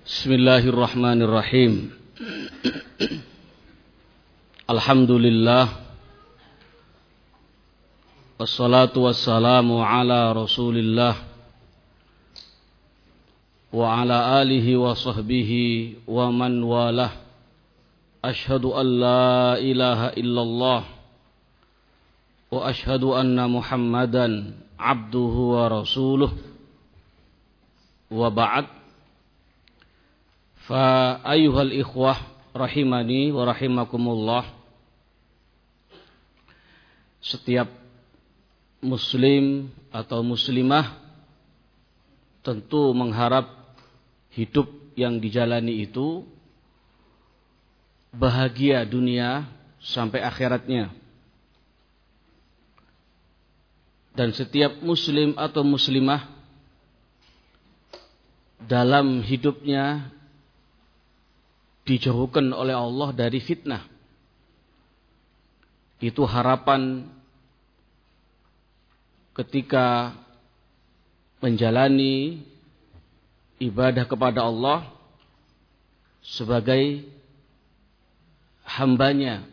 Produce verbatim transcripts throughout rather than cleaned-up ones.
Bismillahirrahmanirrahim. Alhamdulillah. Wassalatu wassalamu ala Rasulillah wa ala alihi wa sahbihi wa man walah. Ashhadu an la ilaha illallah wa ashhadu anna Muhammadan abduhu wa rasuluh. Wa ba'd. Fa ayyuhal ikhwah rahimani wa rahimakumullah. Setiap muslim atau muslimah tentu mengharap hidup yang dijalani itu bahagia dunia sampai akhiratnya. Dan setiap muslim atau muslimah dalam hidupnya dijauhkan oleh Allah dari fitnah. Itu harapan ketika menjalani ibadah kepada Allah sebagai hambanya.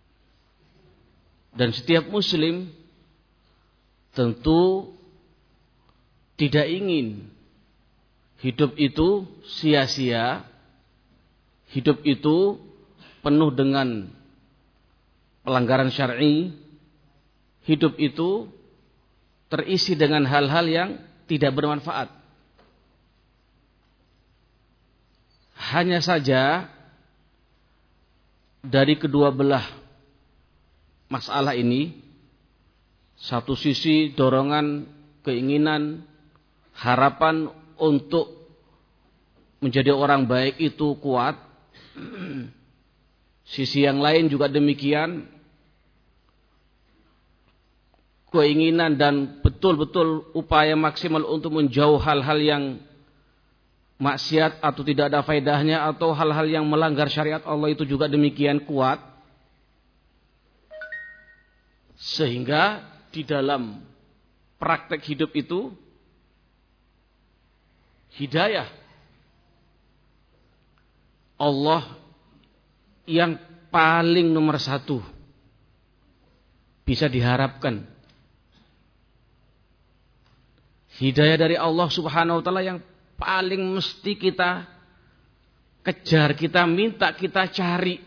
Dan setiap muslim tentu tidak ingin hidup itu sia-sia. Hidup itu penuh dengan pelanggaran syar'i. Hidup itu terisi dengan hal-hal yang tidak bermanfaat. Hanya saja dari kedua belah masalah ini, satu sisi dorongan, keinginan, harapan untuk menjadi orang baik itu kuat. Sisi yang lain juga demikian. Keinginan dan betul-betul upaya maksimal untuk menjauh hal-hal yang maksiat atau tidak ada faedahnya, atau hal-hal yang melanggar syariat Allah itu juga demikian kuat. Sehingga di dalam praktek hidup itu hidayah Allah yang paling nomor satu bisa diharapkan. Hidayah dari Allah subhanahu wa ta'ala yang paling mesti kita kejar, kita minta, kita cari.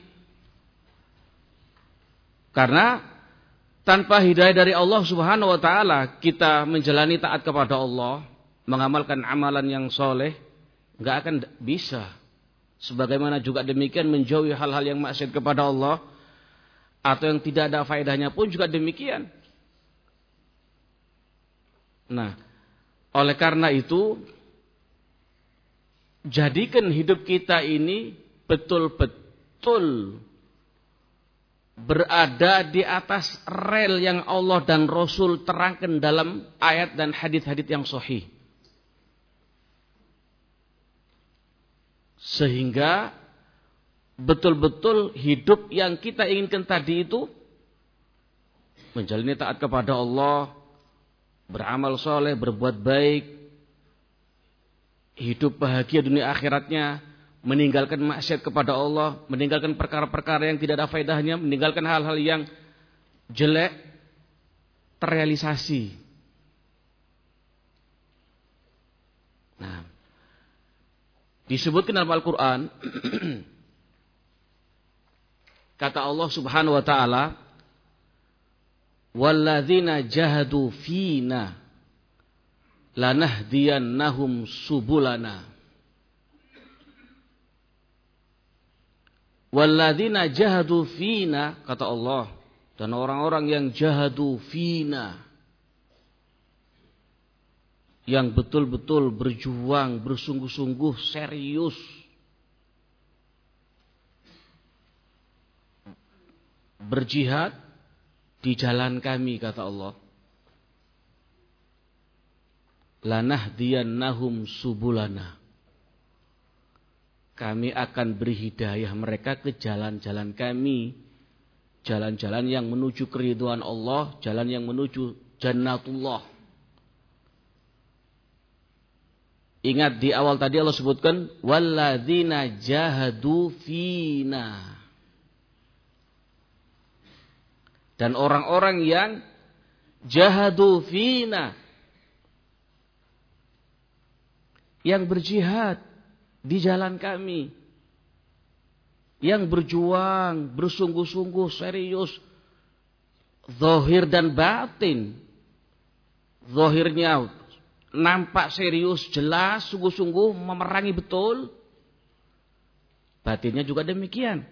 Karena tanpa hidayah dari Allah subhanahu wa ta'ala, kita menjalani taat kepada Allah, mengamalkan amalan yang soleh, gak akan bisa. Sebagaimana juga demikian menjauhi hal-hal yang maksiat kepada Allah atau yang tidak ada faedahnya pun juga demikian. Nah, oleh karena itu, jadikan hidup kita ini betul-betul berada di atas rel yang Allah dan Rasul terangkan dalam ayat dan hadits-hadits yang sahih. Sehingga betul-betul hidup yang kita inginkan tadi itu menjalani taat kepada Allah, beramal soleh, berbuat baik, hidup bahagia dunia akhiratnya, meninggalkan maksiat kepada Allah, meninggalkan perkara-perkara yang tidak ada faedahnya, meninggalkan hal-hal yang jelek, terrealisasi. Nah, disebutkan dalam Al-Quran, kata Allah subhanahu wa ta'ala, walladzina jahadu fina lanahdiyannahum subulana. Walladzina jahadu fina, kata Allah, dan orang-orang yang jahadu fina, yang betul-betul berjuang, bersungguh-sungguh, serius berjihad di jalan kami, kata Allah, lanahdiyannahum subulana, kami akan beri hidayah mereka ke jalan-jalan kami, jalan-jalan yang menuju keridhaan Allah, jalan yang menuju jannatullah. Ingat di awal tadi Allah sebutkan walladzina jahadu fina. Dan orang-orang yang jahadu fina, yang berjihad di jalan kami, yang berjuang, bersungguh-sungguh, serius, zahir dan batin. Zahirnya nampak serius, jelas, sungguh-sungguh memerangi betul. Batinnya juga demikian.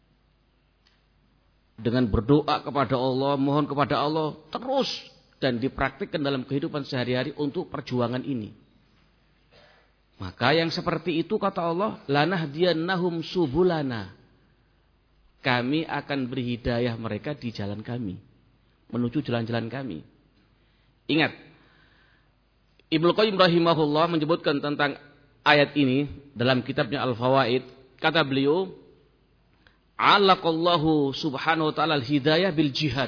Dengan berdoa kepada Allah, mohon kepada Allah terus dan dipraktikkan dalam kehidupan sehari-hari untuk perjuangan ini. Maka yang seperti itu kata Allah, lanahdiyannahum subulana. Kami akan beri hidayah mereka di jalan kami, menuju jalan-jalan kami. Ingat, Ibnu Qayyim rahimahullah menyebutkan tentang ayat ini dalam kitabnya Al-Fawaid. Kata beliau, Allaqallahu subhanahu wa ta'ala al-hidayah bil jihad.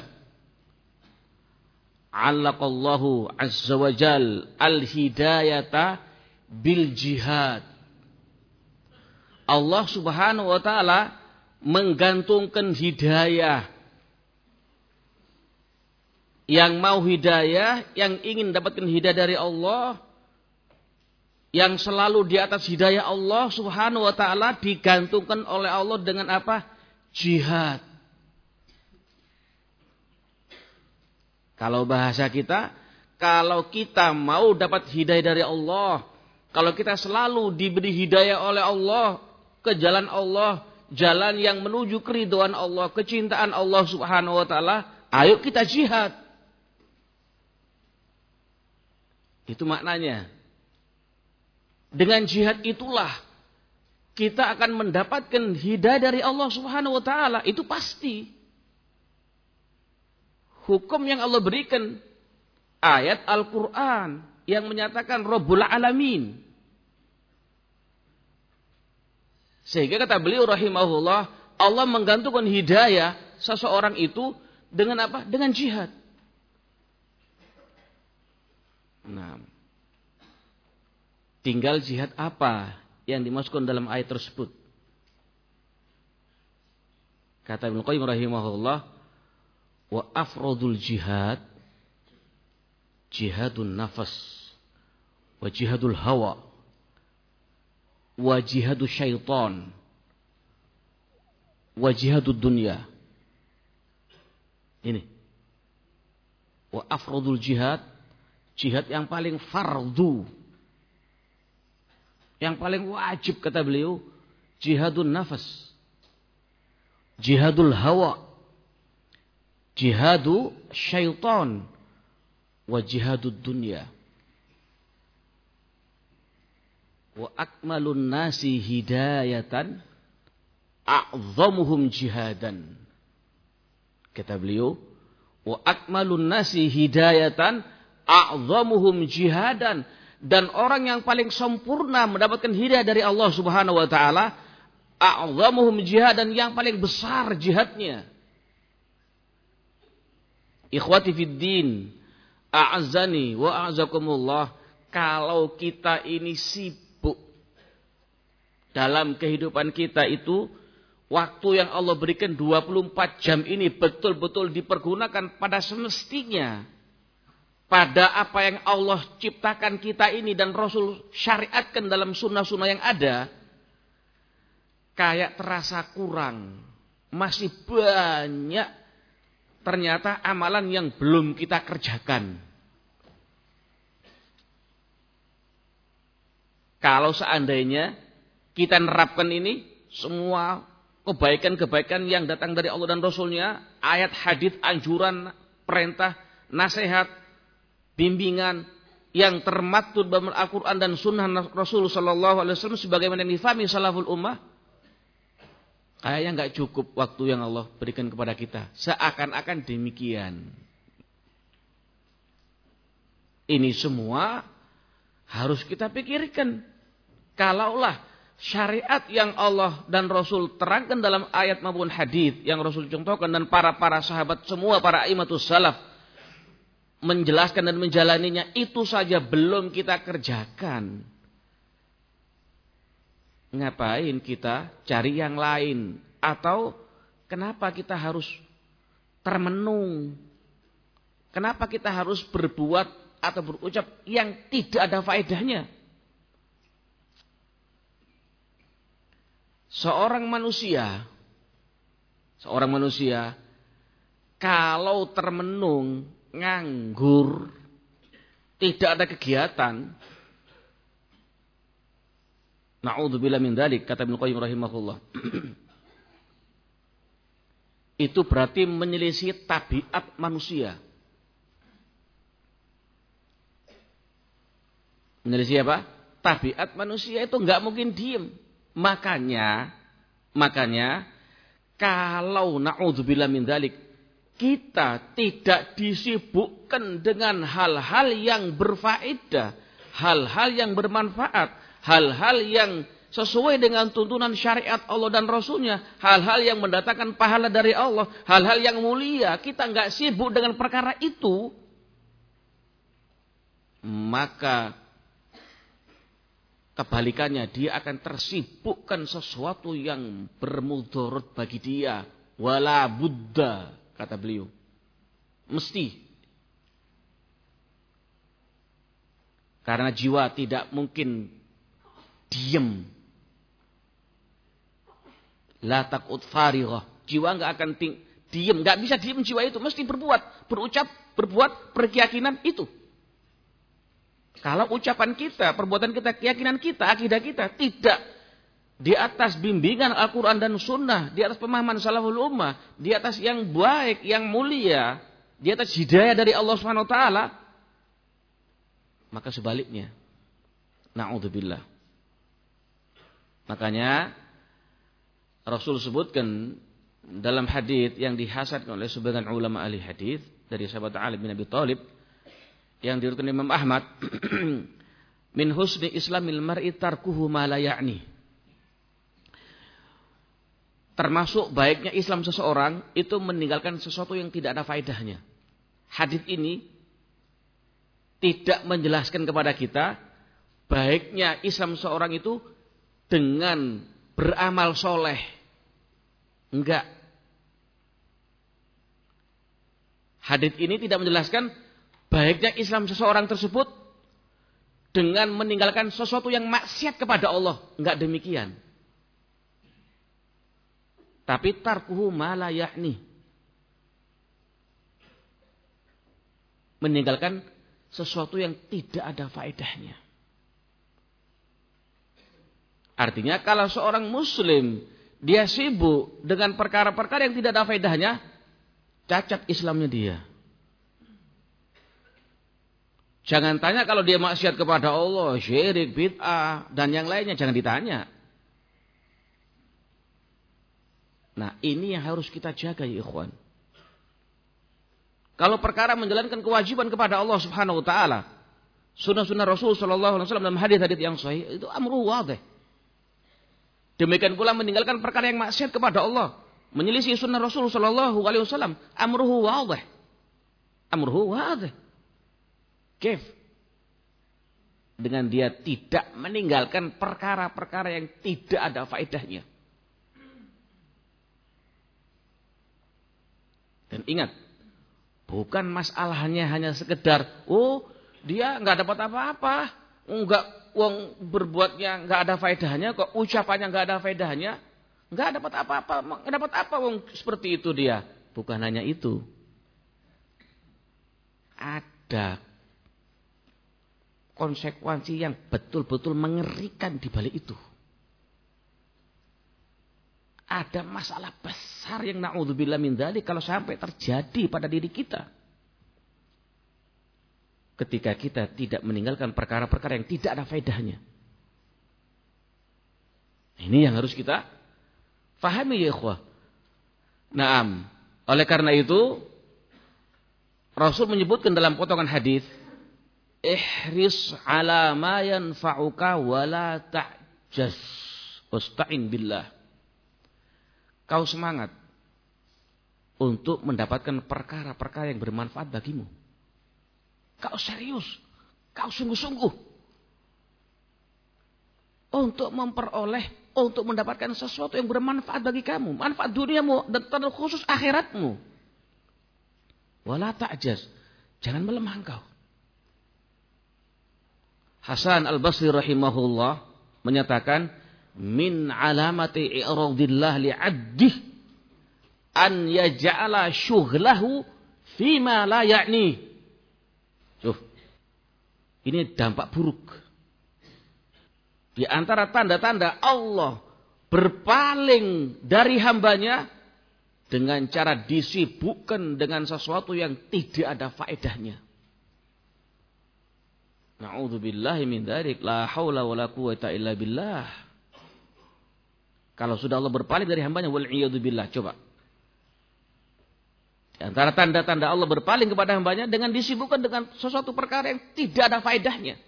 Allaqallahu azza wa jal al-hidayata bil jihad. Allah subhanahu wa ta'ala menggantungkan hidayah. Yang mau hidayah, yang ingin dapatkan hidayah dari Allah, yang selalu di atas hidayah Allah subhanahu wa ta'ala, digantungkan oleh Allah dengan apa? Jihad. Kalau bahasa kita, kalau kita mau dapat hidayah dari Allah, kalau kita selalu diberi hidayah oleh Allah ke jalan Allah, jalan yang menuju keridhaan Allah, kecintaan Allah subhanahu wa ta'ala, ayo kita jihad. Itu maknanya. Dengan jihad itulah kita akan mendapatkan hidayah dari Allah subhanahu wa ta'ala. Itu pasti. Hukum yang Allah berikan, ayat Al-Quran yang menyatakan Rabbul Alamin. Sehingga kata beliau rahimahullah, Allah menggantungkan hidayah seseorang itu dengan apa? Dengan jihad. Nah, tinggal jihad apa yang dimasukkan dalam ayat tersebut. Kata Ibnu Qayyim rahimahullah, wa afrodul jihad jihadun nafas wa jihadul hawa wa jihadul syaitan wa jihadul dunya. Ini wa afrodul jihad, jihad yang paling fardu, yang paling wajib kata beliau, jihadun nafas, jihadul hawa, jihadu syaitan, wa jihadud dunya. Wa akmalun nasi hidayatan a'zamuhum jihadan. Kata beliau, wa akmalun nasi hidayatan a'zamuhum jihadan. Dan orang yang paling sempurna mendapatkan hidayah dari Allah subhanahu wa ta'ala, a'zamuhum jihadan, yang paling besar jihadnya. Ikhwati fid din, a'azzani wa a'azzakumullah, kalau kita ini sibuk dalam kehidupan kita itu, waktu yang Allah berikan dua puluh empat jam ini betul-betul dipergunakan pada semestinya, pada apa yang Allah ciptakan kita ini dan Rasul syariatkan dalam sunnah-sunnah yang ada, kayak terasa kurang. Masih banyak ternyata amalan yang belum kita kerjakan. Kalau seandainya kita nerapkan ini, semua kebaikan-kebaikan yang datang dari Allah dan Rasulnya, ayat hadits, anjuran, perintah, nasihat, bimbingan yang termaktub dalam Al-Quran dan Sunnah Rasul Sallallahu Alaihi Wasallam sebagaimana yang difahami salaful ummah, kayaknya nggak cukup waktu yang Allah berikan kepada kita. Seakan-akan demikian. Ini semua harus kita pikirkan. Kalaulah syariat yang Allah dan Rasul terangkan dalam ayat maupun hadis yang Rasul contohkan dan para-para sahabat semua, para aimatus salaf menjelaskan dan menjalaninya, itu saja belum kita kerjakan. ngapain kita cari yang lain? Atau kenapa kita harus termenung? Kenapa kita harus berbuat atau berucap yang tidak ada faedahnya? Seorang manusia, seorang manusia kalau termenung, nganggur, tidak ada kegiatan, na'udzubillah min dzalik, kata Ibnu Qayyim rahimahullah. Itu berarti menyelisih tabiat manusia. Menyelisih apa? Tabiat manusia itu enggak mungkin diem. Makanya, makanya kalau na'udzubillah min dzalik, kita tidak disibukkan dengan hal-hal yang berfaedah, hal-hal yang bermanfaat, hal-hal yang sesuai dengan tuntunan syariat Allah dan Rasulnya, hal-hal yang mendatangkan pahala dari Allah, hal-hal yang mulia, kita enggak sibuk dengan perkara itu, maka kebalikannya, dia akan tersibukkan sesuatu yang bermudarat bagi dia. Wala buddha, kata beliau. Mesti. Karena jiwa tidak mungkin diam. La taqud farigah. Jiwa enggak akan ting- diam, enggak bisa diam jiwa itu, mesti berbuat, berucap, berbuat, berkeyakinan itu. Kalau ucapan kita, perbuatan kita, keyakinan kita, akidah kita tidak di atas bimbingan Al-Quran dan Sunnah, di atas pemahaman salaful ummah, di atas yang baik, yang mulia, di atas hidayah dari Allah Subhanahu Wa Taala, maka sebaliknya, na'udzubillah. Makanya Rasul sebutkan dalam hadis yang dihasankan oleh sebagian ulama ahli hadis dari sahabat Ali bin Abi Thalib, yang diriwayatkan Imam Ahmad, min husni islamil mar'i tarkuhu ma la ya'ni. Termasuk baiknya Islam seseorang itu meninggalkan sesuatu yang tidak ada faedahnya. Hadis ini tidak menjelaskan kepada kita baiknya Islam seseorang itu dengan beramal soleh. Enggak. Hadis ini tidak menjelaskan baiknya Islam seseorang tersebut dengan meninggalkan sesuatu yang maksiat kepada Allah. Enggak demikian. Tapi tarkuhu ma la ya'ni. Meninggalkan sesuatu yang tidak ada faedahnya. Artinya kalau seorang muslim dia sibuk dengan perkara-perkara yang tidak ada faedahnya, cacat Islamnya dia. Jangan tanya kalau dia maksiat kepada Allah, syirik, bid'ah, dan yang lainnya. Jangan ditanya. Nah, ini yang harus kita jaga ya ikhwan. Kalau perkara menjalankan kewajiban kepada Allah Subhanahu Wa Taala, sunnah-sunnah Rasul Sallallahu Alaihi Wasallam dalam hadis-hadis yang sahih, itu amru wadih. Demikian pula meninggalkan perkara yang maksiat kepada Allah, menyelisih sunnah Rasul Sallallahu Alaihi Wasallam, amruhu wadih. Amruhu wadih. Kif? Dengan dia tidak meninggalkan perkara-perkara yang tidak ada faedahnya. Dan ingat, bukan masalahnya hanya sekedar, oh dia nggak dapat apa-apa, nggak uang berbuatnya nggak ada faedahnya, kok ucapannya nggak ada faedahnya, nggak dapat apa-apa, nggak dapat apa uang seperti itu dia. Bukan hanya itu, ada konsekuensi yang betul-betul mengerikan di balik itu. Ada masalah besar yang na'udzubillah min dzalik kalau sampai terjadi pada diri kita. Ketika kita tidak meninggalkan perkara-perkara yang tidak ada faedahnya. Ini yang harus kita fahami ya ikhwah. Naam. Oleh karena itu Rasul menyebutkan dalam potongan hadis, ihris ala ma yanfa'uka wa la ta'jas wasta'in billah. Kau semangat untuk mendapatkan perkara-perkara yang bermanfaat bagimu. Kau serius, kau sungguh-sungguh. untuk memperoleh, untuk mendapatkan sesuatu yang bermanfaat bagi kamu, manfaat duniamu dan terkhusus akhiratmu. Wala ta'jaz, jangan melemah engkau. Hasan Al-Basri rahimahullah menyatakan, min alamati i'radillah li'addih an yaj'ala syughlahu fima la ya'ni. Tuh. Ini dampak buruk. Di antara tanda-tanda Allah berpaling dari hambanya dengan cara disibukkan dengan sesuatu yang tidak ada faedahnya. Na'udzubillahi min dzalik, la haula wala quwata illa billah. Kalau sudah Allah berpaling dari hambanya, wal iyadu billah, coba. Di antara tanda-tanda Allah berpaling kepada hambanya dengan disibukkan dengan sesuatu perkara yang tidak ada faedahnya.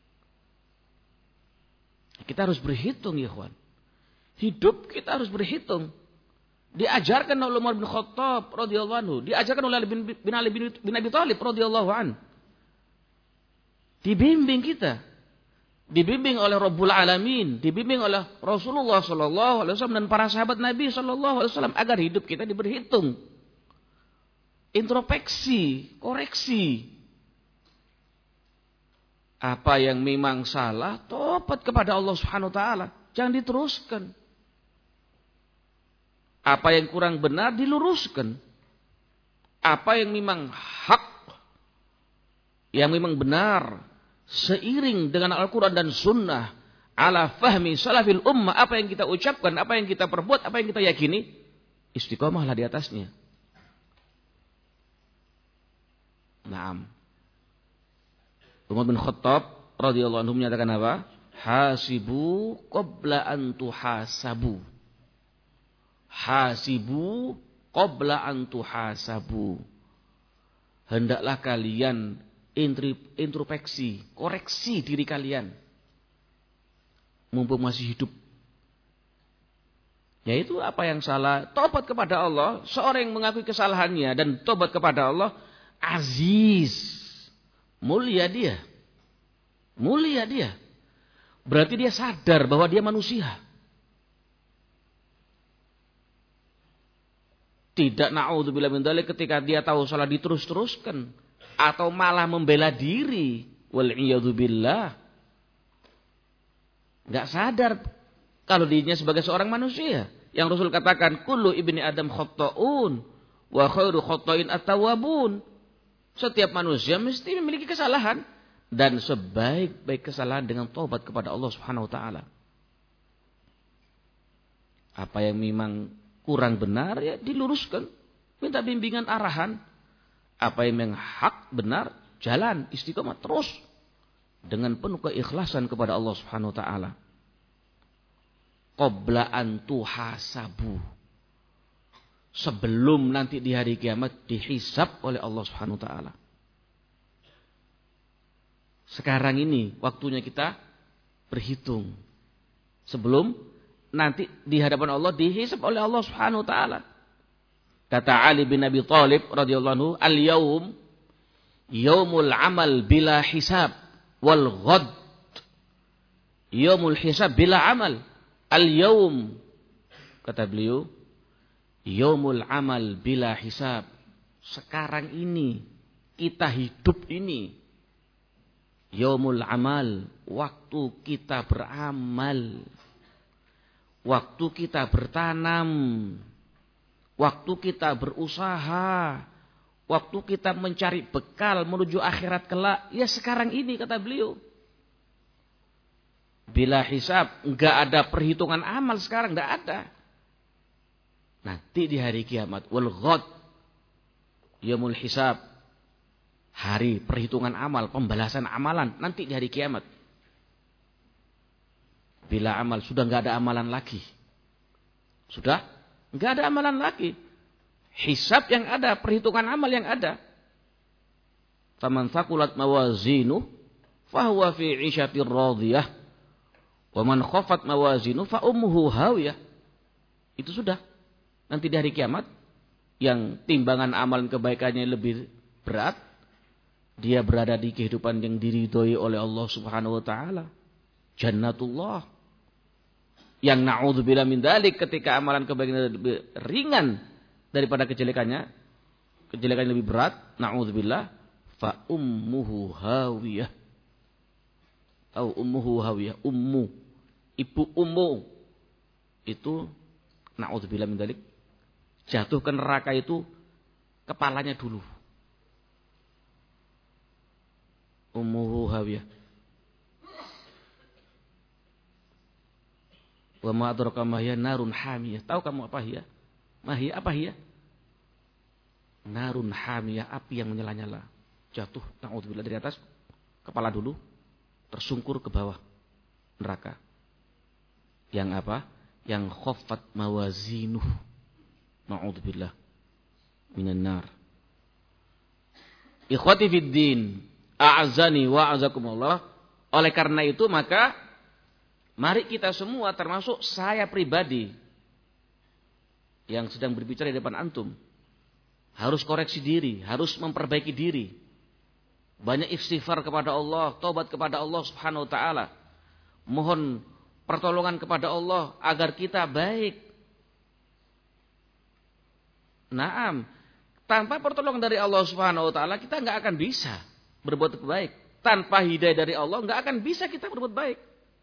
Kita harus berhitung, ya ikhwan. Hidup kita harus berhitung. Diajarkan oleh Umar bin Khattab radhiyallahu anhu, diajarkan oleh Ali bin, bin Ali bin, bin Abi Thalib radhiyallahu anhu. Dibimbing kita. Dibimbing oleh Rabbul Alamin, dibimbing oleh Rasulullah sallallahu alaihi wasallam dan para sahabat Nabi sallallahu alaihi wasallam agar hidup kita diberhitung. Introspeksi, koreksi. Apa yang memang salah, tobat kepada Allah Subhanahu wa taala, jangan diteruskan. Apa yang kurang benar diluruskan. Apa yang memang hak, yang memang benar, seiring dengan Al-Quran dan Sunnah, ala fahmi salafil ummah, apa yang kita ucapkan, apa yang kita perbuat, apa yang kita yakini, istiqomahlah di atasnya. Naam. Umar bin Khattab radhiyallahu anhu menyatakan apa? Hasibu qabla an tuhasabu. Hasibu qabla an tuhasabu. Hendaklah kalian introspeksi, koreksi diri kalian mumpung masih hidup. Yaitu apa yang salah, tobat kepada Allah. Seorang yang mengakui kesalahannya dan tobat kepada Allah, aziz, mulia dia. Mulia dia. Berarti dia sadar bahwa dia manusia. Tidak na'udzubillah min dzalik ketika dia tahu salah diterus-teruskan atau malah membela diri, wal iyadu billah. Enggak sadar kalau dirinya sebagai seorang manusia. Yang Rasul katakan, kullu ibni adam khata'un wa khairu khata'in at-tawwabun. Setiap manusia mesti memiliki kesalahan dan sebaik-baik kesalahan dengan taubat kepada Allah Subhanahu wa taala. Apa yang memang kurang benar ya diluruskan, minta bimbingan arahan. Apa yang memang hak benar, jalan istiqomah terus dengan penuh keikhlasan kepada Allah Subhanahu wa taala. Qabla an tuhasabu. Sebelum nanti di hari kiamat dihisab oleh Allah Subhanahu wa taala. Sekarang ini waktunya kita berhitung. Sebelum nanti di hadapan Allah dihisab oleh Allah Subhanahu wa taala. Kata Ali bin Abi Thalib radhiyallahu anhu, "Al-yaum yaumul amal bila hisab wal ghad yaumul hisab bila amal." Al-yaum, kata beliau, yaumul amal bila hisab. Sekarang ini, kita hidup ini, yaumul amal, waktu kita beramal, waktu kita bertanam, waktu kita berusaha, waktu kita mencari bekal menuju akhirat kelak, ya sekarang ini, kata beliau. Bila hisab, enggak ada perhitungan amal sekarang, enggak ada. Nanti di hari kiamat, wal ghad, yaumul hisab, hari perhitungan amal, pembalasan amalan, nanti di hari kiamat. Bila amal, sudah enggak ada amalan lagi. Sudah enggak ada amalan lagi. Hisab yang ada, perhitungan amal yang ada. Faman thaqulat mawazinu fahuwa fi 'ishatir radiyah. Wa man khafat mawazinu fa ummuhu hawiyah. Itu sudah. Nanti di hari kiamat yang timbangan amalan kebaikannya lebih berat, dia berada di kehidupan yang diridhoi oleh Allah Subhanahu wa taala. Jannatullah, Yang na'udzubillah min dzalik, ketika amalan kebaikan lebih ringan daripada kejelekannya, kejelekannya lebih berat, na'udzubillah, fa ummuhu hawiyah. Atau ummuhu hawiyah, ummu, ibu ummu. Itu na'udzubillah min dzalik, jatuh ke neraka itu kepalanya dulu. Ummuhu hawiyah. Wa ma adraka ma hiya narun hamiyah. Tahu kamu apa hiya? Mahiyah apa hiya? Narun hamiyah, api yang menyala-nyala. Jatuh na'udzubillah dari atas kepala dulu, tersungkur ke bawah neraka. Yang apa? Yang khaffat mawazinuh. Na'udzubillah minan nar. Ikhwati fid din, a'azani wa a'azakumullah. Oleh karena itu maka mari kita semua, termasuk saya pribadi yang sedang berbicara di depan antum, harus koreksi diri, harus memperbaiki diri. Banyak istighfar kepada Allah, taubat kepada Allah Subhanahu wa taala. Mohon pertolongan kepada Allah agar kita baik. Naam, tanpa pertolongan dari Allah Subhanahu wa taala kita enggak akan bisa berbuat baik. Tanpa hidayah dari Allah enggak akan bisa kita berbuat baik.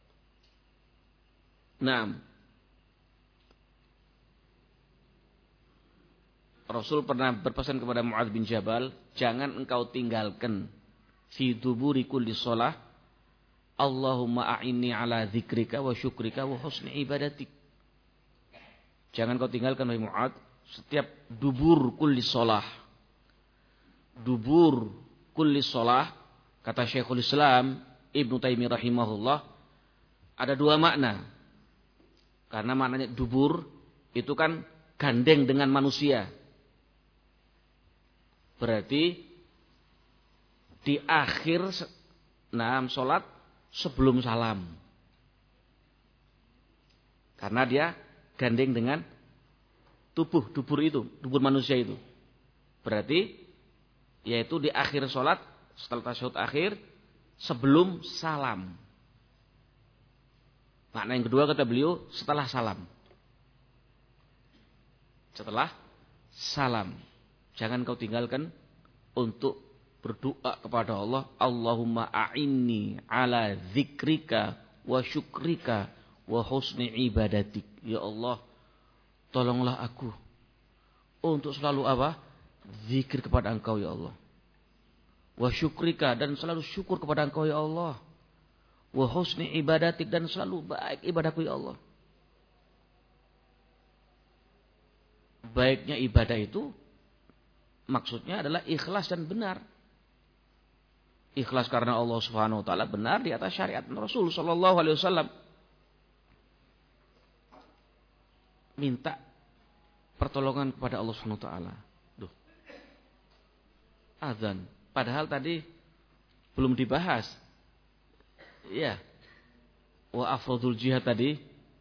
Naam. Rasul pernah berpesan kepada Mu'adz bin Jabal, jangan engkau tinggalkan fi duburi kulli shalah Allahumma a'inni ala dzikrika wa syukrika wa husni ibadatik. Jangan kau tinggalkan wahai Mu'adz setiap dubur kulli shalah. Dubur kulli shalah, kata Syekhul Islam Ibnu Taimiyah rahimahullah, ada dua makna. Karena maknanya dubur itu kan gandeng dengan manusia. Berarti di akhir nah salat sebelum salam. Karena dia gandeng dengan tubuh dubur itu, dubur manusia itu. Berarti yaitu di akhir salat setelah tasyahud akhir sebelum salam. Makna yang kedua kata beliau setelah salam. Setelah salam. Jangan kau tinggalkan untuk berdoa kepada Allah. Allahumma a'inni ala dzikrika wa syukrika wa husni ibadatik. Ya Allah, tolonglah aku untuk selalu apa? Zikir kepada engkau ya Allah. Wa syukrika, dan selalu syukur kepada engkau ya Allah. Wa husni ibadatik, dan selalu baik ibadahku ya Allah. Baiknya ibadah itu maksudnya adalah ikhlas dan benar. Ikhlas karena Allah Subhanahu wa taala, benar di atas syariat Rasul sallallahu alaihi wasallam. Minta pertolongan kepada Allah Subhanahu wa taala. Duh. Azan, padahal tadi belum dibahas. Iya. Wa afrodul jihad tadi,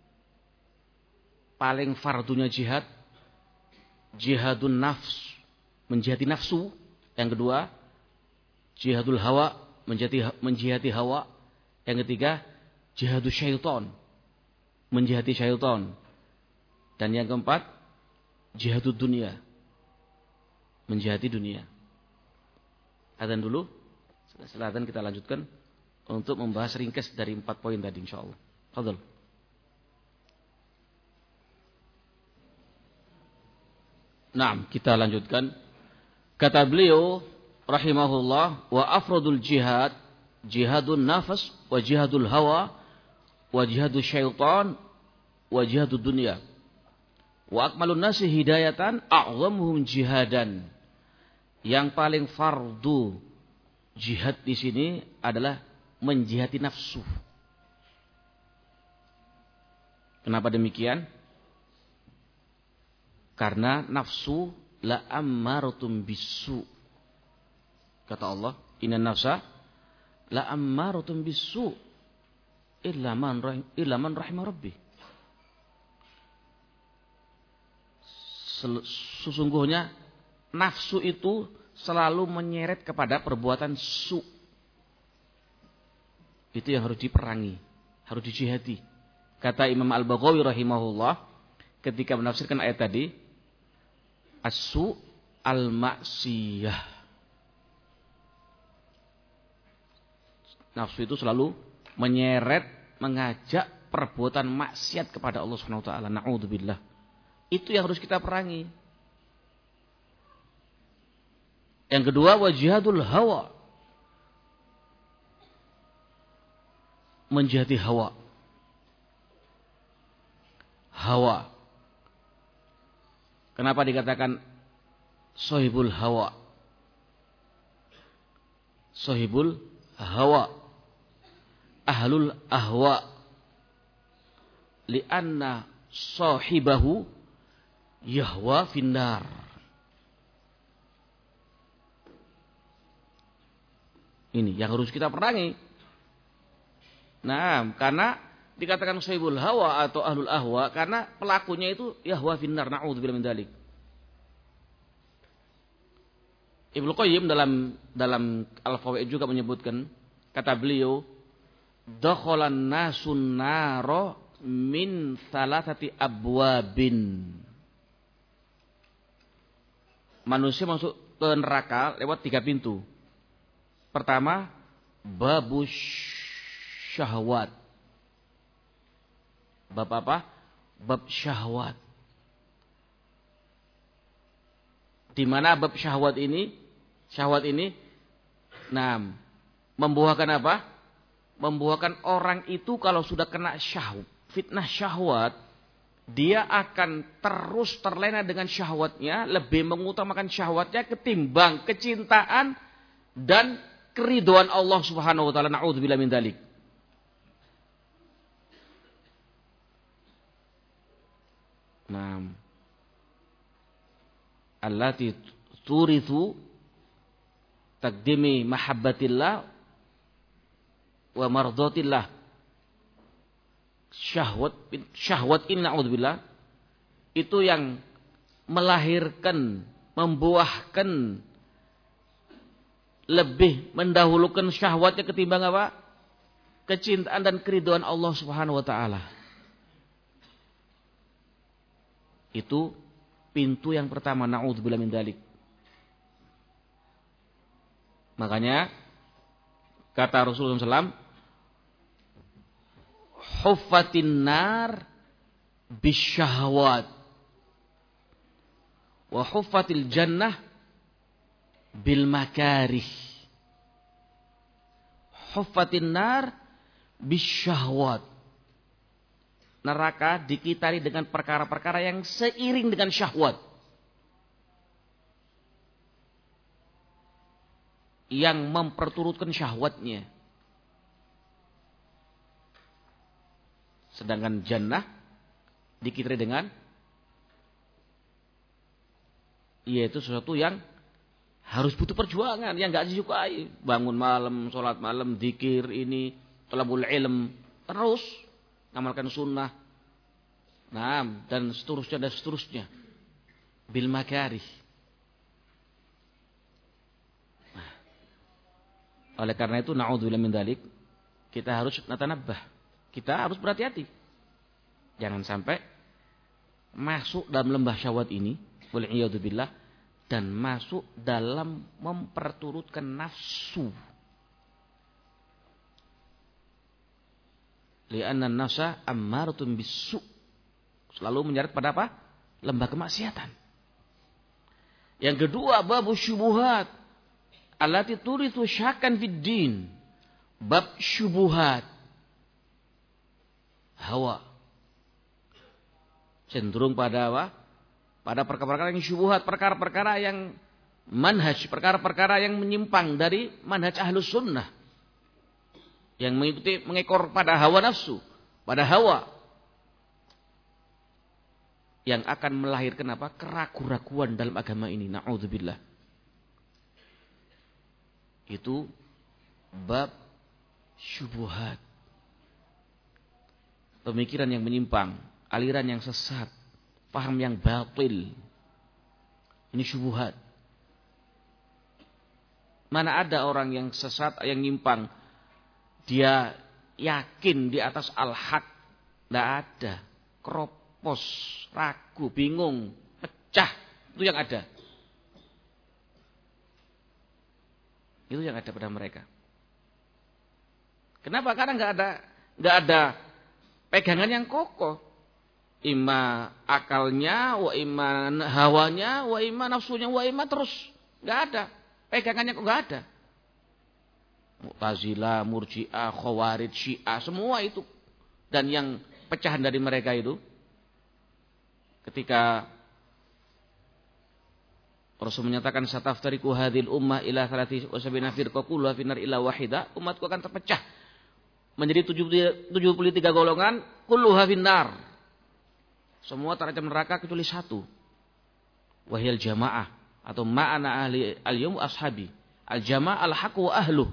paling fardunya jihad, jihadun nafs, menjihati nafsu. Yang kedua, jihadul hawa, menjihati, menjihati hawa. Yang ketiga, jihadul syaitan, menjihati syaitan. Dan yang keempat, jihadul dunia, menjihati dunia. Azan dulu, setelah azan kita lanjutkan untuk membahas ringkas dari empat poin tadi insyaallah. Fadhil. Naam, kita lanjutkan. Kata beliau rahimahullah, wa afradul jihad, jihadun nafas, wa jihadul hawa, wa jihadul syaitan, wa jihadul dunia. Wa akmalun nasi hidayatan a'zamuhum jihadan. Yang paling fardu jihad di sini adalah menjihati nafsu. Kenapa demikian? Karena nafsu la ammaratum bisu. Kata Allah, inna nafsa la ammaratum bisu illa man rahim illa man rahimah rabbi. Sesungguhnya nafsu itu selalu menyeret kepada perbuatan su. Itu yang harus diperangi, harus dijihadi. Kata Imam Al-Baghawi rahimahullah ketika menafsirkan ayat tadi, as-su al-maksiyah. Nafsu itu selalu menyeret, mengajak perbuatan maksiat kepada Allah Subhanahu wa taala. Na'udzubillah. Itu yang harus kita perangi. Yang kedua, wajihadul hawa. Menjihati hawa. Hawa. Kenapa dikatakan sahibul hawa? Sahibul hawa. Ahlul ahwa. Lianna sahibahu yahwa finnar. Ini yang harus kita perangi. Nah, karena dikatakan sahibul hawa atau ahlul ahwa karena pelakunya itu yahwa finnar, na'udzubillah min dzalik. Ibnu Qayyim dalam dalam Al-Fawaid juga menyebutkan, kata beliau, dakhalan nasun naro min thalathati abwabin. Manusia masuk ke neraka lewat tiga pintu. Pertama, babus syahwat. Bab apa? Bab syahwat. Di mana bab syahwat ini? Syahwat ini, nah, membuahkan apa? Membuahkan orang itu kalau sudah kena syahwat, fitnah syahwat, dia akan terus terlena dengan syahwatnya, lebih mengutamakan syahwatnya ketimbang kecintaan dan keridhaan Allah Subhanahu wa taala. Na'udzubillah min dzalik. Nah, allati turithu taqdimi mahabbatillah wa mardatillah. Syahwat syahwat ini na'udzubillah itu yang melahirkan, membuahkan, lebih mendahulukan syahwatnya ketimbang apa? Kecintaan dan keridhaan Allah Subhanahu wa taala. Itu pintu yang pertama, na'udzubillah min dzalik. Makanya kata Rasulullah shallallahu alaihi wasallam, huffatin nar bisyahwat wa huffatil jannah bil makarih. Huffatin nar bisyahwat. Neraka dikitari dengan perkara-perkara yang seiring dengan syahwat. Yang memperturutkan syahwatnya. Sedangkan jannah dikitari dengan, yaitu sesuatu yang harus butuh perjuangan, yang gak disukai. Bangun malam, sholat malam, dzikir ini, thalabul ilm, terus amalkan sunnah, nah, dan seterusnya dan seterusnya, bil makarih. Nah, oleh karena itu, na'udzubillah min dzalik, kita harus natanabbah, kita harus berhati-hati, jangan sampai masuk dalam lembah syahwat ini, wal iyadu billah, dan masuk dalam memperturutkan nafsu. Li'anna an-nafsa ammaratun bis-su'. Selalu menyeret pada apa? Lembah kemaksiatan. Yang kedua, bab syubuhat allati turithu syakkan fid din. Bab syubuhat. Hawa. Cenderung pada apa? Pada perkara-perkara yang syubuhat, perkara-perkara yang manhaj, perkara-perkara yang menyimpang dari manhaj Ahlus Sunnah. Yang mengikuti, mengekor pada hawa nafsu, pada hawa, yang akan melahirkan apa? Keraguan-raguan dalam agama ini. Na'udzubillah. Itu bab syubhat. Pemikiran yang menyimpang, aliran yang sesat, paham yang batil. Ini syubhat. Mana ada orang yang sesat, yang nyimpang, dia yakin di atas al-haq, Tidak ada. Kropos, ragu, bingung, pecah. Itu yang ada. Itu yang ada pada mereka. Kenapa? Karena nggak ada, nggak ada pegangan yang kokoh. Ima akalnya, wa ima hawanya, wa ima nafsunya, wa ima terus. Nggak ada. Pegangannya kok nggak ada. Mu'tazilah, Murji'ah, Khawarij, Syiah, semua itu. Dan yang pecahan dari mereka itu, ketika Rasul menyatakan sataftariqu hadhil ummah ila thalathati wa sab'ina firqah kulluha finnar illa wahida, umatku akan terpecah menjadi tujuh puluh tiga golongan, kulluha finnar. Semua terancam neraka kecuali satu. Wahiyal jamaah atau ma'ana ahli al-yawm ashabi. Al-jamaah al-haq wa ahluh.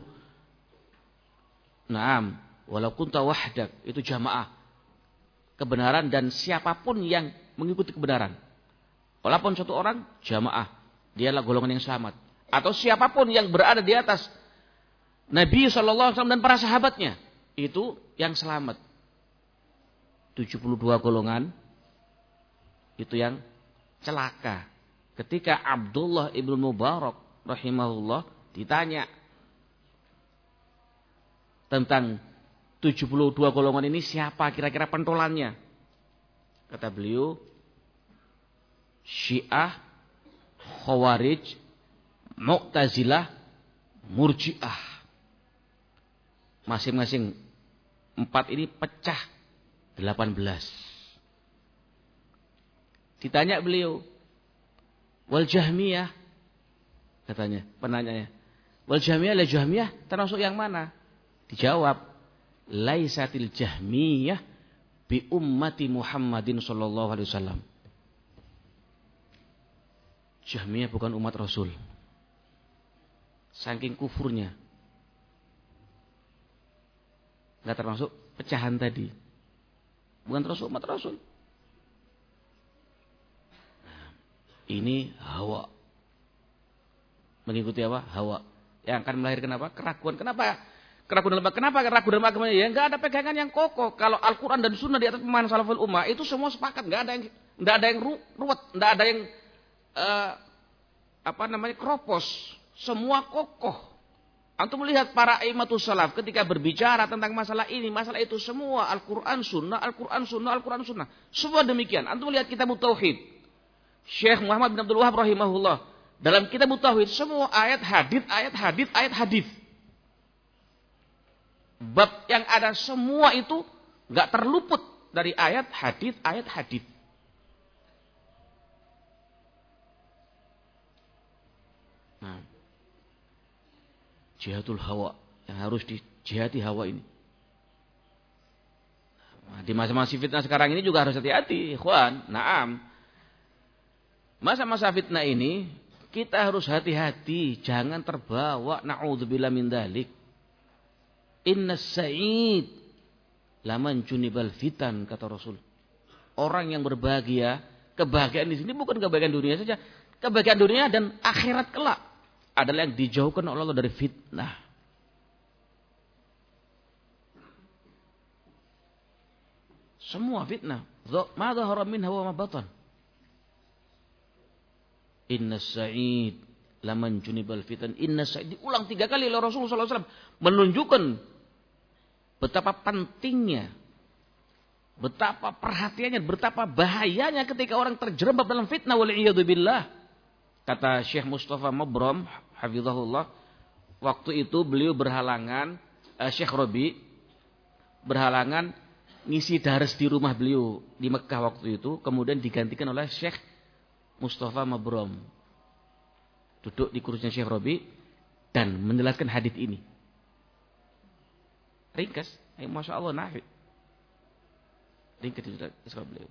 Naam, walau kunta wahdak, itu jamaah. Kebenaran dan siapapun yang mengikuti kebenaran. Walaupun satu orang, jamaah. Dialah golongan yang selamat. Atau siapapun yang berada di atas Nabi shallallahu alaihi wasallam dan para sahabatnya. Itu yang selamat. tujuh puluh dua golongan. Itu yang celaka. Ketika Abdullah ibnu Mubarak rahimahullah ditanya tentang tujuh puluh dua golongan ini siapa kira-kira pentolannya? Kata beliau, Syiah, Khawarij, Mu'tazilah, Murji'ah. Masing-masing empat ini pecah delapan belas. Ditanya beliau, wal Jahmiyah, katanya penanyanya, wal Jahmiyah la Jahmiyah termasuk yang mana? Dijawab, laisatil Jahmiyah bi ummati Muhammadin sallallahu alaihi wasallam. Jahmiyah bukan umat Rasul. Saking kufurnya. Enggak termasuk pecahan tadi. Bukan termasuk umat Rasul. Ini hawa. Mengikuti apa? Hawa. Yang akan melahirkan apa? Keraguan. Kenapa? Keraguan dalam Kenapa ragu dalam agama? Ya enggak ada pegangan yang kokoh. Kalau Al-Qur'an dan Sunnah di atas pemahaman salaful ummah itu semua sepakat, enggak ada yang enggak ada yang ruwet, enggak ada yang uh, apa namanya? kropos. Semua kokoh. Antum melihat para aimatus salaf ketika berbicara tentang masalah ini, masalah itu semua Al-Qur'an Sunnah, Al-Qur'an Sunnah, Al-Qur'an Sunnah. Semua demikian. Antum melihat kitab Tauhid. Syekh Muhammad bin Abdul Wahab rahimahullah dalam kitab Tauhid semua ayat hadits, ayat hadits, ayat hadits. Bab yang ada semua itu enggak terluput dari ayat hadits, ayat hadits. Nah, jihadul hawa yang harus dijihati hawa ini. Nah, di masa-masa fitnah sekarang ini juga harus hati-hati, ikhwan. Naam. Masa-masa fitnah ini kita harus hati-hati, jangan terbawa naudzubillah min dzalik. Innas sa'id laman junibal fitan, kata Rasul. Orang yang berbahagia, kebahagiaan di sini bukan kebahagiaan dunia saja, kebahagiaan dunia dan akhirat kelak adalah yang dijauhkan oleh Allah dari fitnah. Semua fitnah. Ma dhahara minha wa ma batan. Inna sa'id laman junibal fitan. Inna sa'id diulang tiga kali oleh Rasulullah sallallahu alaihi wasallam menunjukkan betapa pentingnya, betapa perhatiannya, betapa bahayanya ketika orang terjerembab dalam fitnah wal'iyadu billah. Kata Syekh Mustafa Mabram hafizahullah, waktu itu beliau berhalangan, eh, Syekh Robi berhalangan ngisi daras di rumah beliau di Mekah waktu itu, kemudian digantikan oleh Syekh Mustafa Mabram. Duduk di kursinya Syekh Robi dan menjelaskan hadits ini. Ringkas, eh, Masya Allah nafi. Ringkas itu beliau.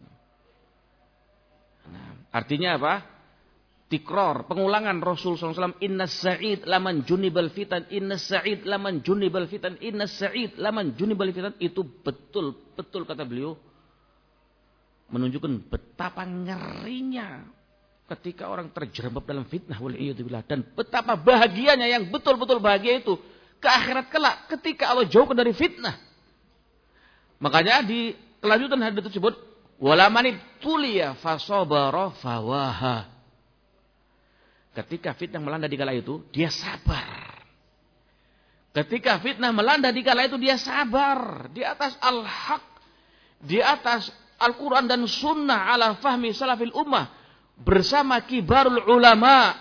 Nah, artinya apa? Tikror, pengulangan Rasul sallallahu alaihi wasallam, innas sa'id laman junibal fitan, innas sa'id laman junibal fitan, innas sa'id laman junibal fitan, itu betul-betul kata beliau menunjukkan betapa ngerinya ketika orang terjerembab dalam fitnah wal'iyadzubillah, dan betapa bahagianya yang betul-betul bahagia itu ke akhirat kelak ketika Allah jauhkan dari fitnah. Makanya di kelanjutan hadis tersebut, walamanit tulia fasobara fawaha. Ketika fitnah melanda di kala itu, dia sabar. Ketika fitnah melanda di kala itu, dia sabar di atas al-haq, di atas Al-Quran dan Sunnah ala fahmi salafil ummah bersama kibarul ulama.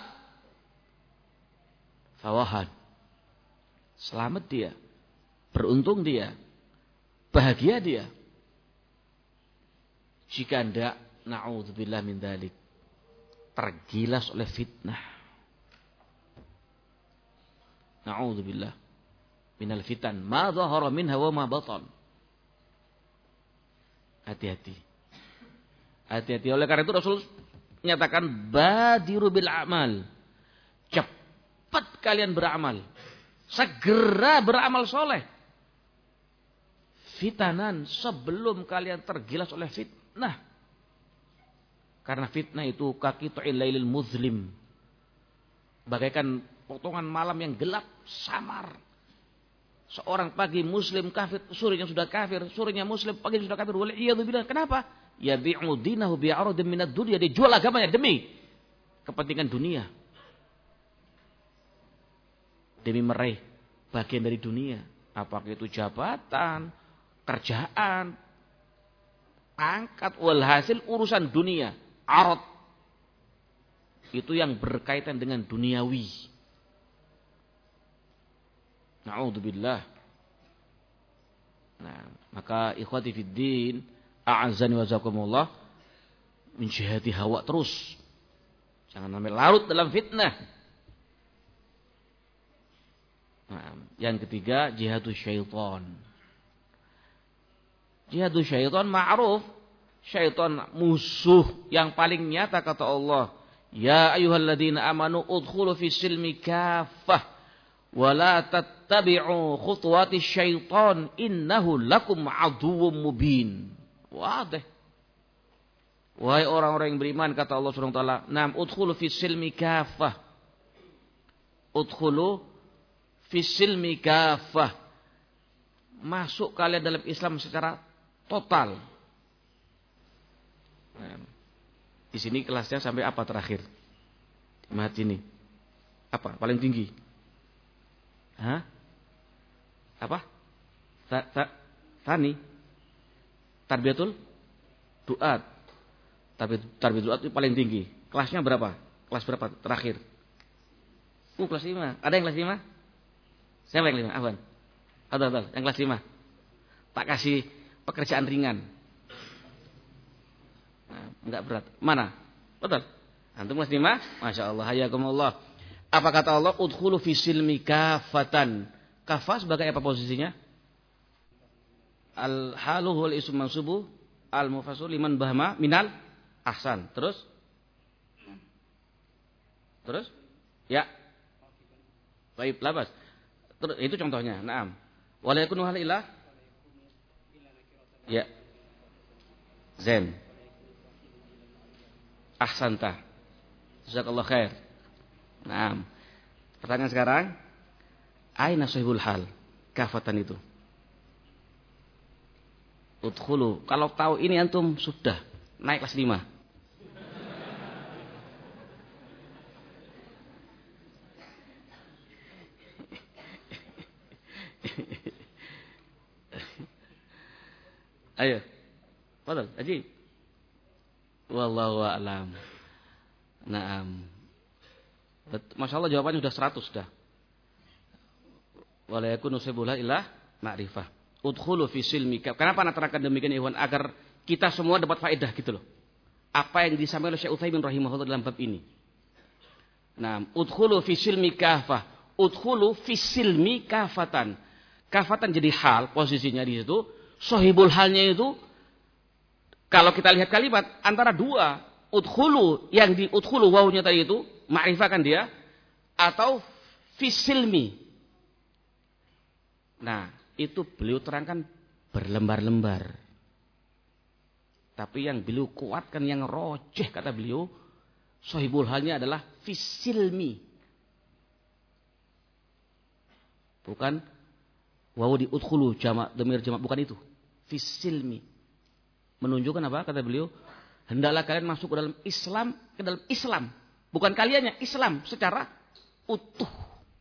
Fawahan. Selamat dia. Beruntung dia. Bahagia dia. Jika tidak, na'udzubillah min dzalik, tergilas oleh fitnah. Na'udzubillah minal fitan ma dhahara minha wa ma batan. Hati-hati. Hati-hati. Oleh karena itu Rasul menyatakan badiru bil amal. Cepat kalian beramal. Segera beramal soleh. Fitanan sebelum kalian tergilas oleh fitnah. Karena fitnah itu kaqita'il lailil muzlim. Bagaikan potongan malam yang gelap, samar. Seorang pagi muslim kafir, sorenya sudah kafir, sorenya muslim, pagi sudah kafir. Wal'iyadzubillah. Kenapa? Yabi'u dinahu bi'aradin minad dunya. Dia jual agamanya demi kepentingan dunia. Demi meraih bagian dari dunia. Apakah itu jabatan, kerjaan, pangkat, walhasil urusan dunia. Arad. Itu yang berkaitan dengan duniawi. Na'udzubillah. Nah, maka ikhwati fiddin, a'azzani wa jazakumullah, menjihati hawa terus. Jangan sampai larut dalam fitnah. Nah, yang ketiga, jihadus syaitan. Jihadus syaitan ma'ruf. Syaitan musuh yang paling nyata kata Allah. Ya ayyuhalladzina amanu udkhulu fis silmi kaffah wa la tattabi'u khutuwatis syaitan innahu lakum aduwwum mubin. Wadah. Wahai orang-orang yang beriman kata Allah Subhanahu wa taala, "Nam udkhulu fis silmi kaffah." Udkhulu fis silmi kaffah. Masuk kalian dalam Islam secara total. Nah, di sini kelasnya sampai apa terakhir? Mahat ini. Apa? Paling tinggi? Hah? Apa? Ta, ta, tani? Tarbiyatul duat. Tarbiyatul duat itu paling tinggi. Kelasnya berapa? Kelas berapa terakhir? Uh, kelas lima. Ada yang kelas lima? Siapa yang lima? Afwan. Ada, ada. Yang kelas lima. Tak kasih pekerjaan ringan. Nah, enggak berat. Mana? Betul. Antum kelas lima? Masya Allah. Hayakumullah. Apa kata Allah? Udkhulu fi silmi kafatan. Kafah sebagai apa posisinya? Al-halu wal ism mansubu al-mufassal liman bahma minal ahsan. Terus? Terus? Ya. Baik, labas. Terus itu contohnya. Naam. Wala yakunu hal ilah? Ya. Zen. Ahsanta. Jazakallah khair. Naam. Pertanyaan sekarang, aina sahibul hal? Kafatan itu. Udkhulu. Kalau tahu ini antum sudah naik kelas lima. Ayo. Fadal, Haji. Wallahu a'lam. Naam. Masya Allah jawabannya sudah seratus sudah. Wala yakunu sahibul hal illa ma'rifah. Udkhulu fi silmi. Kenapa ana terangkan demikian ikhwan? Agar kita semua dapat faedah gitu loh. Apa yang disampaikan oleh Syekh Utsaimin rahimahullah dalam bab ini. Nah, udkhulu fi silmi kafah. Udkhulu fi silmi kafatan. Kafatan jadi hal posisinya di situ. Sahibul halnya itu kalau kita lihat kalimat antara dua, udkhulu yang di udkhulu wawunya tadi itu ma'rifah kan dia atau fi silmi. Nah, itu beliau terangkan berlembar-lembar. Tapi yang beliau kuatkan, yang rojeh kata beliau, sahibul halnya adalah fisilmi. Bukan wawu di udkhulu jamak, dhamir jamak, bukan itu. Fisilmi. Menunjukkan apa? Kata beliau, hendaklah kalian masuk ke dalam Islam, ke dalam Islam. Bukan kaliannya, Islam secara utuh.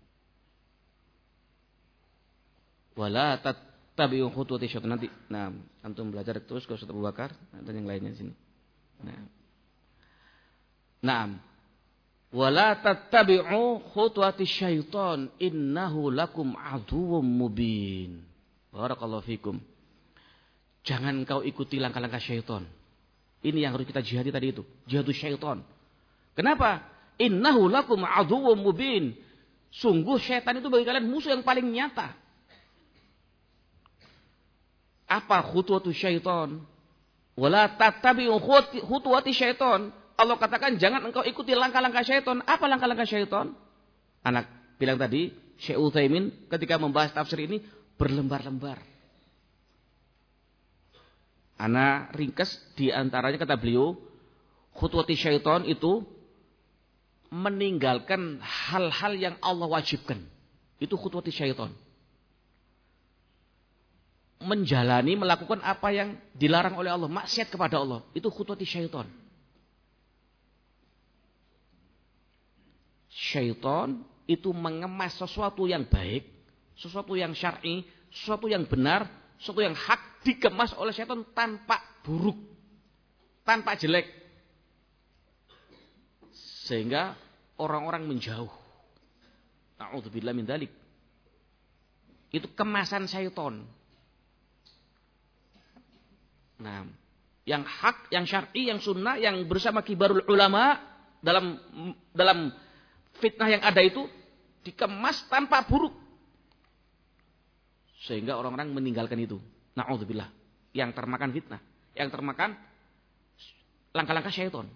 Wala tattabi'u khutuwati syaitan. Nanti, nah, antum belajar terus ke Ustaz Abu Bakar dan yang lainnya di sini. Nah. Naam. Wala tattabi'u khutuwati syaitan innahu lakum aduwwum mubin. Barakallahu fikum. Jangan kau ikuti langkah-langkah syaitan. Ini yang harus kita jihadi tadi itu. Jihadus syaitan. Kenapa? Innahu lakum aduwwum mubin. Sungguh syaitan itu bagi kalian musuh yang paling nyata. Apa khutuwatu syaitan? Wala tattabi'u khutuwati syaitan. Allah katakan jangan engkau ikuti langkah-langkah syaitan. Apa langkah-langkah syaitan? Anak bilang tadi, Syekh Utsaimin ketika membahas tafsir ini berlembar-lembar. Ana ringkas di antaranya kata beliau, khutuwati syaitan itu meninggalkan hal-hal yang Allah wajibkan. Itu khutuwati syaitan. Menjalani, melakukan apa yang dilarang oleh Allah, maksiat kepada Allah. Itu khutuwati syaitan. Syaitan itu mengemas sesuatu yang baik, sesuatu yang syar'i, sesuatu yang benar, sesuatu yang hak dikemas oleh syaitan tanpa buruk, tanpa jelek. Sehingga orang-orang menjauh. Na'udzubillah min dzalik. Itu kemasan syaitan. Nah, yang hak, yang syar'i, yang sunnah, yang bersama kibarul ulama dalam dalam fitnah yang ada itu dikemas tanpa buruk. Sehingga orang-orang meninggalkan itu. Na'udzubillah. Yang termakan fitnah. Yang termakan langkah-langkah syaitan.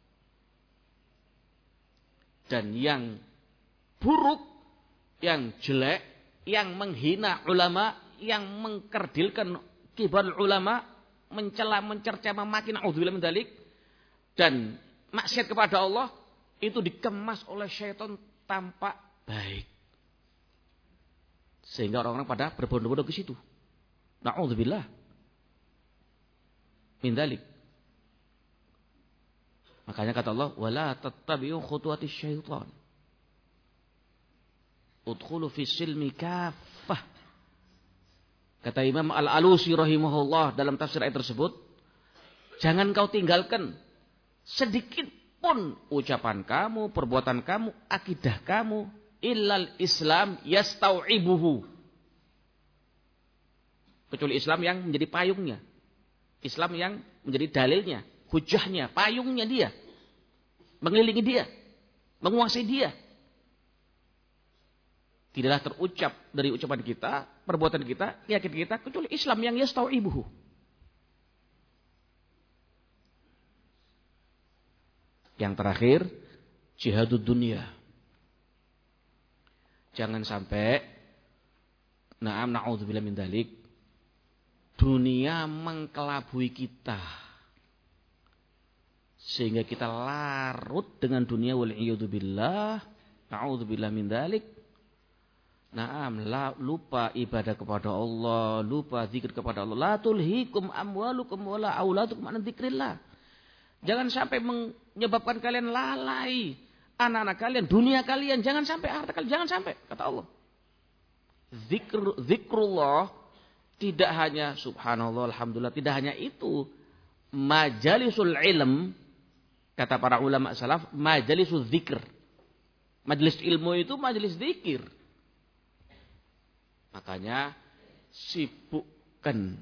Dan yang buruk, yang jelek, yang menghina ulama, yang mengkerdilkan kibar ulama, mencela, mencerca, memaki, na'udzubillah min dzalik, dan maksiat kepada Allah, itu dikemas oleh syaitan tampak baik. Sehingga orang-orang pada berbondong-bondong ke situ. Na'udzubillah min dzalik. Makanya kata Allah, wala tattabi'u khutuwati syaitan. Udkhulu fi silmi kaffah. Kata Imam Al-Alusi rahimahullah dalam tafsir ayat tersebut, jangan kau tinggalkan sedikit pun ucapan kamu, perbuatan kamu, akidah kamu, illal Islam yastau'ibuhu. Kecuali Islam yang menjadi payungnya. Islam yang menjadi dalilnya, hujahnya, payungnya dia. Mengelilingi dia, menguasai dia. Tidaklah terucap dari ucapan kita, perbuatan kita, keyakinan kita, kecuali Islam yang yastau'ibuhu. Yang terakhir, jihadud dunia. Jangan sampai, na'am na'udzubillah min dzalik, dunia mengkelabui kita. Sehingga kita larut dengan dunia wal'iyadzubillah, na'udzubillah min dzalik. Na'am, lupa ibadah kepada Allah, lupa zikir kepada Allah. La tulhikum amwalukum wala auladukum an dzikrillah. Jangan sampai menyebabkan kalian lalai. Anak-anak kalian, dunia kalian. Jangan sampai, harta kalian. Jangan sampai, kata Allah. Zikr, zikrullah tidak hanya, subhanallah, alhamdulillah. Tidak hanya itu. Majalisul ilm, kata para ulama salaf, majalisul zikr. Majelis ilmu itu majelis zikir. Makanya sibukkan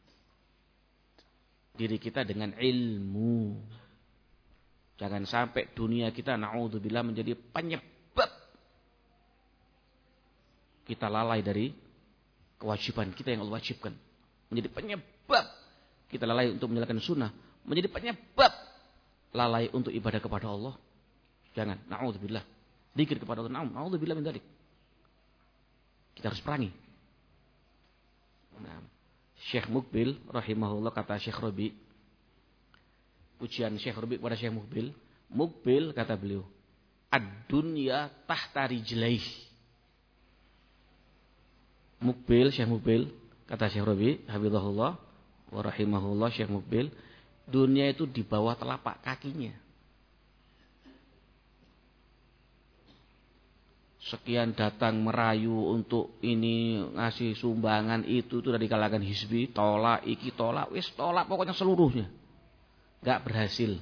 diri kita dengan ilmu. Jangan sampai dunia kita na'udzubillah menjadi penyebab kita lalai dari kewajiban kita yang Allah wajibkan. Menjadi penyebab kita lalai untuk menjalankan sunnah. Menjadi penyebab lalai untuk ibadah kepada Allah. Jangan, na'udzubillah. Dzikir kepada Allah, na'udzubillah min dzalik. Kita harus perangi. Nah, Syekh Mukbil rahimahullah kata Syekh Rabi, pujian Syekh Rabi kepada Syekh Mukbil, Mukbil kata beliau, ad-dunya tahta rijlaih. Mukbil, Syekh Mukbil kata Syekh Rabi hafizahullah, rahimahullah Syekh Mukbil, dunia itu di bawah telapak kakinya. Sekian datang merayu untuk ini ngasih sumbangan itu itu dari kalangan hizbi, tolak, iki tolak, wis tolak pokoknya seluruhnya. Enggak berhasil.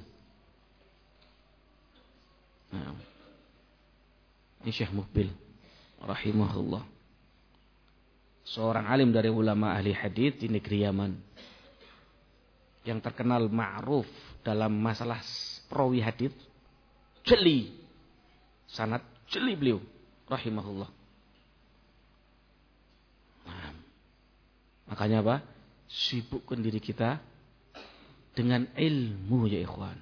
Nah, ini Syekh Mukbil rahimahullah. Seorang alim dari ulama ahli hadis di negeri Yaman. Yang terkenal ma'ruf dalam masalah perawi hadis. Jeli. Sanad jeli beliau rahimahullah. Nah, makanya apa? Sibukkan diri kita dengan ilmu ya ikhwan.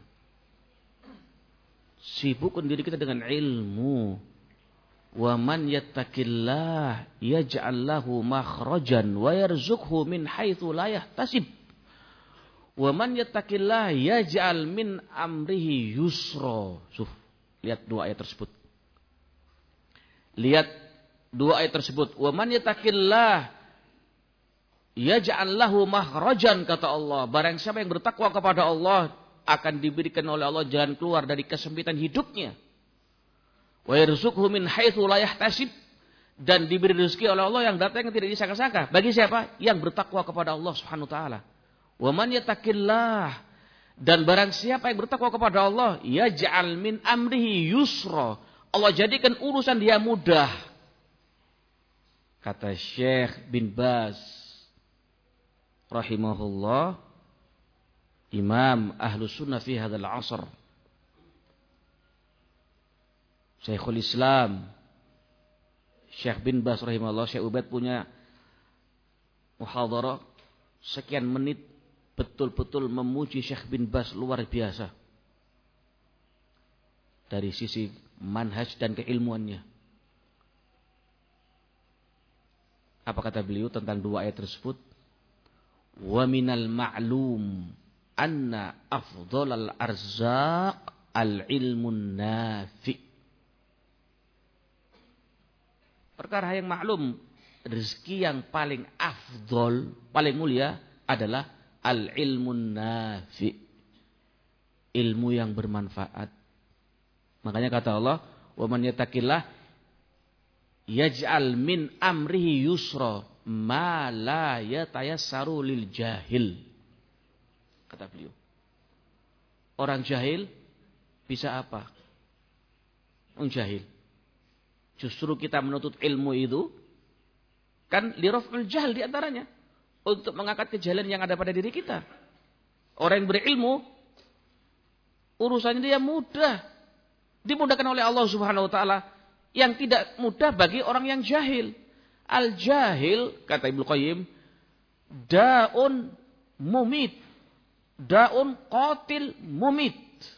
Sibukkan diri kita dengan ilmu. Wa man yattaqillah yaj'al lahu makhrajan wa yarzuqhu min haitsu la yahtasib. Wa man yattaqillah yaj'al min amrihi yusra. Suh, lihat dua ayat tersebut. Lihat dua ayat tersebut. Wa man yattaqillah yaj'al lahu makhrajan, kata Allah. Barang siapa yang bertakwa kepada Allah akan diberikan oleh Allah jalan keluar dari kesempitan hidupnya. Wa yarzuqhu min haitsu la yahtasib, dan diberi rezeki oleh Allah yang datang yang tidak disangka-sangka. Bagi siapa? Yang bertakwa kepada Allah Subhanahu wa taala. Wa man yattaqillah, dan barang siapa yang bertakwa kepada Allah, yaj'al min amrihi yusra. Allah jadikan urusan dia mudah. Kata Syekh bin Baz rahimahullah, Imam Ahlus Sunnah fi hadzal 'asr, Syekhul Islam Syekh bin Baz rahimahullah. Syekh Ubaid punya muhadharah sekian menit betul-betul memuji Syekh bin Baz luar biasa dari sisi manhaj dan keilmuannya. Apa kata beliau tentang dua ayat tersebut? Wa minal ma'lum anna afdhalal arzaq al-ilmun nafi'. Perkara yang maklum, rezeki yang paling afdol, paling mulia adalah al-ilmun nafi', ilmu yang bermanfaat. Makanya kata Allah, wa man yattaqillah yaj'al min amrihi yusra ma la yatayassaru lil jahil. Kata beliau, orang jahil bisa apa? Orang jahil. Justru kita menuntut ilmu itu kan liraf'ul jahl di antaranya, untuk mengangkat kejahilan yang ada pada diri kita. Orang yang berilmu urusannya dia mudah, dimudahkan oleh Allah Subhanahu wa taala, yang tidak mudah bagi orang yang jahil. Al jahil, kata Ibnu Qayyim, daun mumit, daun qatil mumit.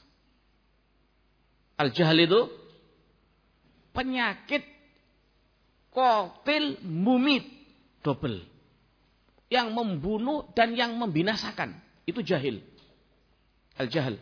Al jahil itu penyakit qatil mumit, double, yang membunuh dan yang membinasakan. Itu jahil. Al jahil.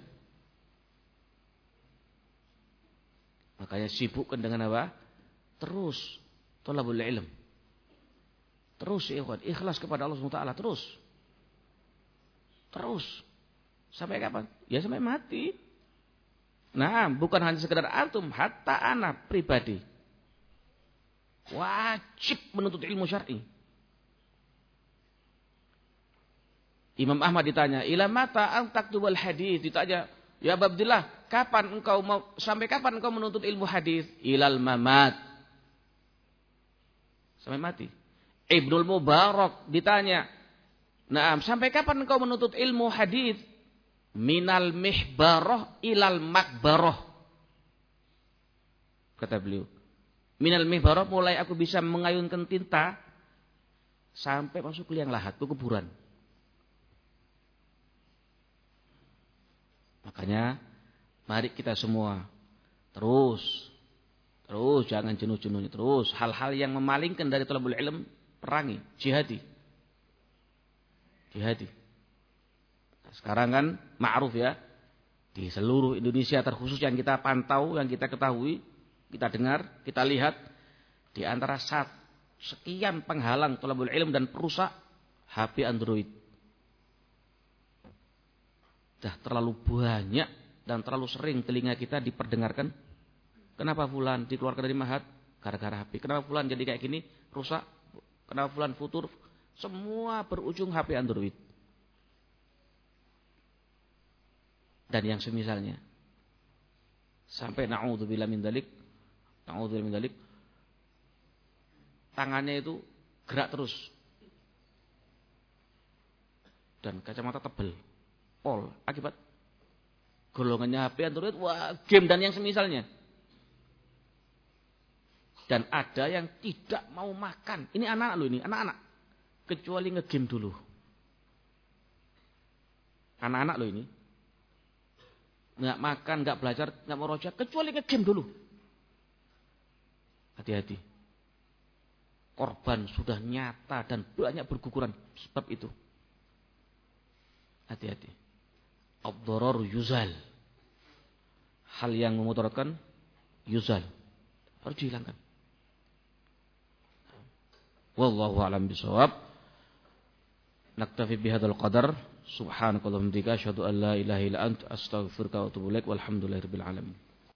Makanya sibukkan dengan apa? Terus thalabul ilm. Terus ikhwan, ikhlas kepada Allah Subhanahu wa taala terus. Terus. Sampai kapan? Ya sampai mati. Nah, bukan hanya sekedar antum, hatta anak pribadi wajib menuntut ilmu syar'i. Imam Ahmad ditanya, "Ila mata an taktubul hadis?" Ditanya, "Ya Abdullah, kapan engkau mau sampai kapan engkau menuntut ilmu hadis?" "Ilal mamat." Sampai mati. Ibnul Mubarak ditanya, "Naam, sampai kapan engkau menuntut ilmu hadis?" "Minal mihbarah ilal makbarah." Kata beliau, minal mihbarah, mulai aku bisa mengayunkan tinta sampai masuk ke liang lahat, ke kuburan. Makanya mari kita semua terus terus jangan jenuh-jenuhnya, terus hal-hal yang memalingkan dari thalabul ilm perangi, jihadi. Jihadi. Nah, sekarang kan ma'ruf ya, di seluruh Indonesia terkhusus yang kita pantau, yang kita ketahui, kita dengar, kita lihat, di antara saat sekian penghalang thalabul ilm dan perusak H P Android. Dah terlalu banyak dan terlalu sering telinga kita diperdengarkan. Kenapa fulan dikeluarkan dari mahat? Gara-gara H P. Kenapa fulan jadi kayak gini? Rusak. Kenapa fulan futur? Semua berujung H P Android. Dan yang semisalnya. Sampai na'udzubillah min dzalik, na'udzubillah min dzalik, tangannya itu gerak terus. Dan kacamata tebal. Pol akibat golongannya H P Android, wah, game dan yang semisalnya. Dan ada yang tidak mau makan. Ini anak-anak loh ini, anak-anak. Kecuali nge-game dulu. Anak-anak loh ini. Nggak makan, nggak belajar, nggak mau roja, kecuali nge-game dulu. Hati-hati. Korban sudah nyata dan banyak berguguran sebab itu. Hati-hati. Ad-darar yuzal. Hal yang memudaratkan yuzal. Harus dihilangkan. Wallahu a'lam bishawab. Naktafi bihadzal qadar. Subhanakallahumma wa bihamdika asyhadu an la ilaha illa anta astaghfiruka wa atubu ilaik. Walhamdulillahirabbil alamin.